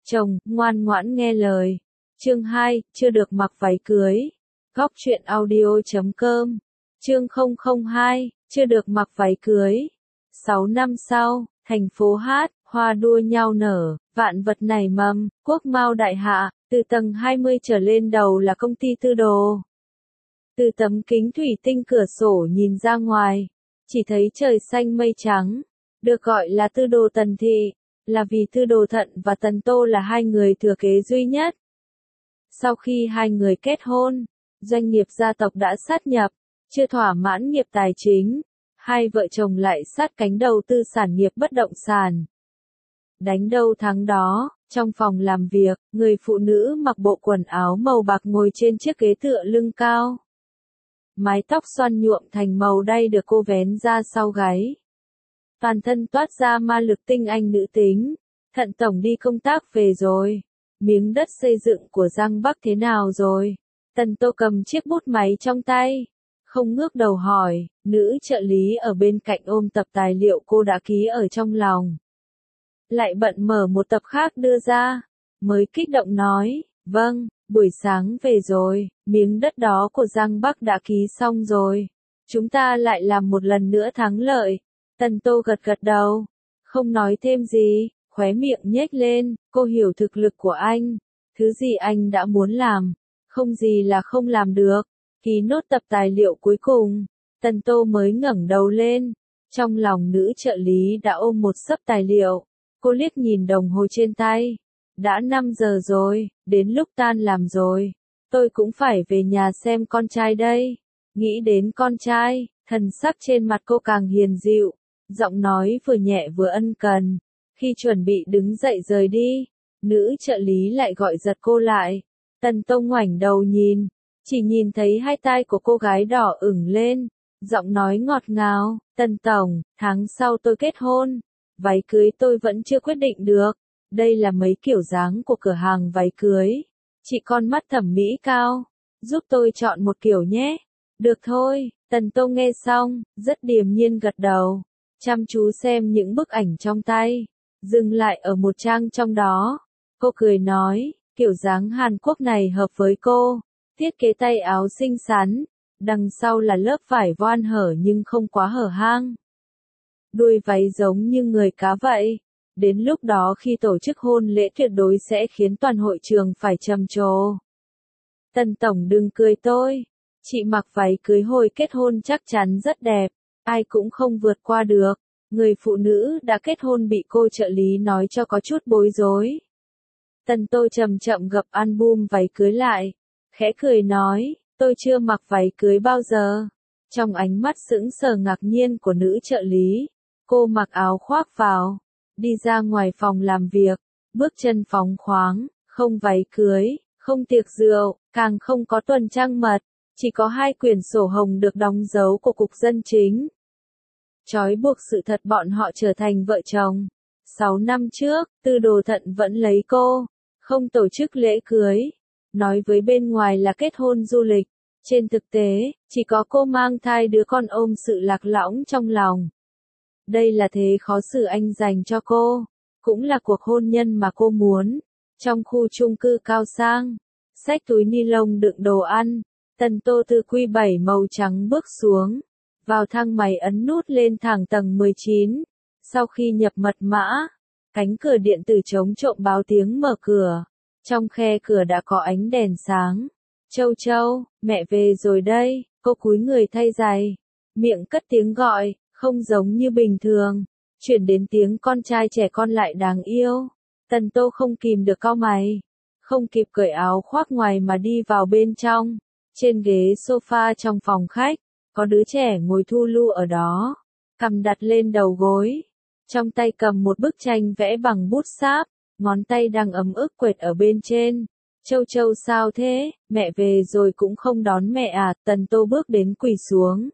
Chồng, ngoan ngoãn nghe lời. Chương 2, chưa được mặc váy cưới. Góc truyện audio.com. Chương 002, chưa được mặc váy cưới. 6 năm sau, thành phố hát, hoa đua nhau nở, vạn vật nảy mầm, quốc mao đại hạ, từ tầng 20 trở lên đầu là công ty Tư Đồ. Từ tấm kính thủy tinh cửa sổ nhìn ra ngoài, chỉ thấy trời xanh mây trắng, được gọi là Tư Đồ Tần Thị, là vì Tư Đồ Thận và Tần Tô là hai người thừa kế duy nhất. Sau khi hai người kết hôn, doanh nghiệp gia tộc đã sát nhập, chưa thỏa mãn nghiệp tài chính, hai vợ chồng lại sát cánh đầu tư sản nghiệp bất động sản. Đánh đâu thắng đó, trong phòng làm việc, người phụ nữ mặc bộ quần áo màu bạc ngồi trên chiếc ghế tựa lưng cao. Mái tóc xoăn nhuộm thành màu đay được cô vén ra sau gáy. Toàn thân toát ra ma lực tinh anh nữ tính. Thận tổng đi công tác về rồi. Miếng đất xây dựng của Giang Bắc thế nào rồi? Tần Tô cầm chiếc bút máy trong tay. Không ngước đầu hỏi, nữ trợ lý ở bên cạnh ôm tập tài liệu cô đã ký ở trong lòng. Lại bận mở một tập khác đưa ra. Mới kích động nói, vâng, buổi sáng về rồi, miếng đất đó của Giang Bắc đã ký xong rồi. Chúng ta lại làm một lần nữa thắng lợi. Tần Tô gật gật đầu, không nói thêm gì, khóe miệng nhếch lên, cô hiểu thực lực của anh. Thứ gì anh đã muốn làm, không gì là không làm được. Ký nốt tập tài liệu cuối cùng, Tần Tô mới ngẩng đầu lên. Trong lòng nữ trợ lý đã ôm một xấp tài liệu. Cô liếc nhìn đồng hồ trên tay. Đã 5 giờ rồi, đến lúc tan làm rồi. Tôi cũng phải về nhà xem con trai đây. Nghĩ đến con trai, thần sắc trên mặt cô càng hiền dịu. Giọng nói vừa nhẹ vừa ân cần. Khi chuẩn bị đứng dậy rời đi, nữ trợ lý lại gọi giật cô lại. Tần Tô ngoảnh đầu nhìn, chỉ nhìn thấy hai tai của cô gái đỏ ửng lên. Giọng nói ngọt ngào, Tần tổng, tháng sau tôi kết hôn. Váy cưới tôi vẫn chưa quyết định được. Đây là mấy kiểu dáng của cửa hàng váy cưới. Chị con mắt thẩm mỹ cao, giúp tôi chọn một kiểu nhé. Được thôi, Tần Tô nghe xong, rất điềm nhiên gật đầu. Chăm chú xem những bức ảnh trong tay. Dừng lại ở một trang trong đó. Cô cười nói, kiểu dáng Hàn Quốc này hợp với cô. Thiết kế tay áo xinh xắn. Đằng sau là lớp vải voan hở nhưng không quá hở hang. Đuôi váy giống như người cá vậy. Đến lúc đó khi tổ chức hôn lễ tuyệt đối sẽ khiến toàn hội trường phải trầm trồ. Tần tổng đừng cười tôi. Chị mặc váy cưới hồi kết hôn chắc chắn rất đẹp. Ai cũng không vượt qua được. Người phụ nữ đã kết hôn bị cô trợ lý nói cho có chút bối rối. Tần Tô chậm chậm gập album váy cưới lại. Khẽ cười nói, tôi chưa mặc váy cưới bao giờ. Trong ánh mắt sững sờ ngạc nhiên của nữ trợ lý, cô mặc áo khoác vào. Đi ra ngoài phòng làm việc, bước chân phóng khoáng, không váy cưới, không tiệc rượu, càng không có tuần trăng mật, chỉ có 2 quyển sổ hồng được đóng dấu của Cục Dân Chính. Trói buộc sự thật bọn họ trở thành vợ chồng. 6 năm trước, Tư Đồ Thận vẫn lấy cô, không tổ chức lễ cưới, nói với bên ngoài là kết hôn du lịch. Trên thực tế, chỉ có cô mang thai đứa con ôm sự lạc lõng trong lòng. Đây là thế khó xử anh dành cho cô, cũng là cuộc hôn nhân mà cô muốn. Trong khu chung cư cao sang, xách túi ni lông đựng đồ ăn, Tần Tô từ Quy 7 màu trắng bước xuống, vào thang máy ấn nút lên thang tầng 19. Sau khi nhập mật mã, cánh cửa điện tử chống trộm báo tiếng mở cửa. Trong khe cửa đã có ánh đèn sáng. Châu Châu, mẹ về rồi đây. Cô cúi người thay giày, miệng cất tiếng gọi. Không giống như bình thường, chuyển đến tiếng con trai trẻ con lại đáng yêu. Tần Tô không kìm được cau mày, không kịp cởi áo khoác ngoài mà đi vào bên trong. Trên ghế sofa trong phòng khách, có đứa trẻ ngồi thu lu ở đó, cằm đặt lên đầu gối, trong tay cầm một bức tranh vẽ bằng bút sáp, ngón tay đang ấm ức quệt ở bên trên. Châu Châu sao thế, mẹ về rồi cũng không đón mẹ à? Tần Tô bước đến quỳ xuống.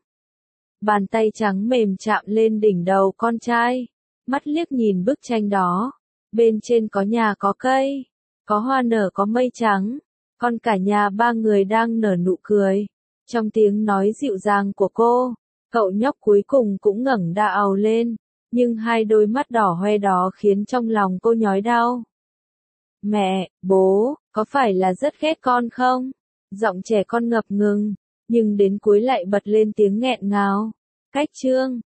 Bàn tay trắng mềm chạm lên đỉnh đầu con trai, mắt liếc nhìn bức tranh đó. Bên trên có nhà có cây, có hoa nở có mây trắng, còn cả nhà 3 người đang nở nụ cười. Trong tiếng nói dịu dàng của cô, cậu nhóc cuối cùng cũng ngẩng đầu lên, nhưng 2 đôi mắt đỏ hoe đó khiến trong lòng cô nhói đau. Mẹ, bố, có phải là rất ghét con không? Giọng trẻ con ngập ngừng, nhưng đến cuối lại bật lên tiếng nghẹn ngào. Cách Trương,